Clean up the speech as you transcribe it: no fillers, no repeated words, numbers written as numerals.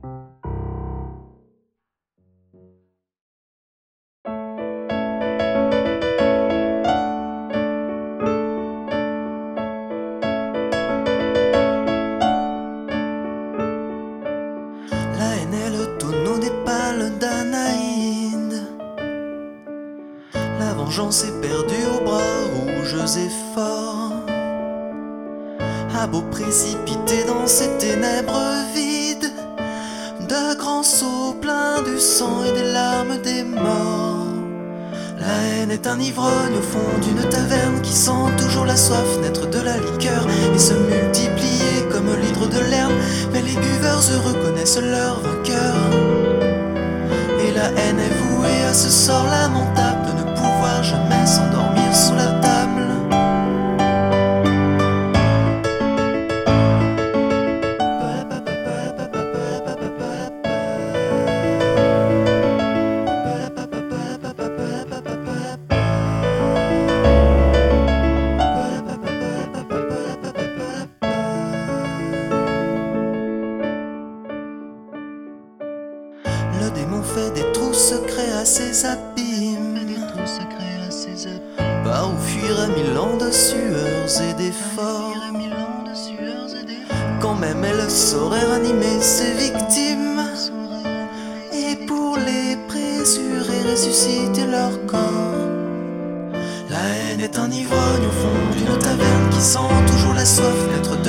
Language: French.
La haine est le tonneau des pales d'Anaïde. La vengeance est perdue aux bras rouges et forts. À beau précipiter dans ces ténèbres vides, de grands seaux pleins du sang et des larmes des morts. La haine est un ivrogne au fond d'une taverne qui sent toujours la soif naître de la liqueur et se multiplier comme l'hydre de l'herbe. Mais les buveurs heureux connaissent leur vainqueur. Et la haine est vouée à ce sort lamentable de ne pouvoir jamais s'endormir sous la table. Le démon fait des trous secrets à ses abîmes, par où fuir à 1000 ans de sueurs et d'efforts. Quand même elle saurait ranimer ses victimes, et pour les présurer ressusciter leur corps. La haine est un ivrogne au fond d'une taverne qui sent toujours la soif naître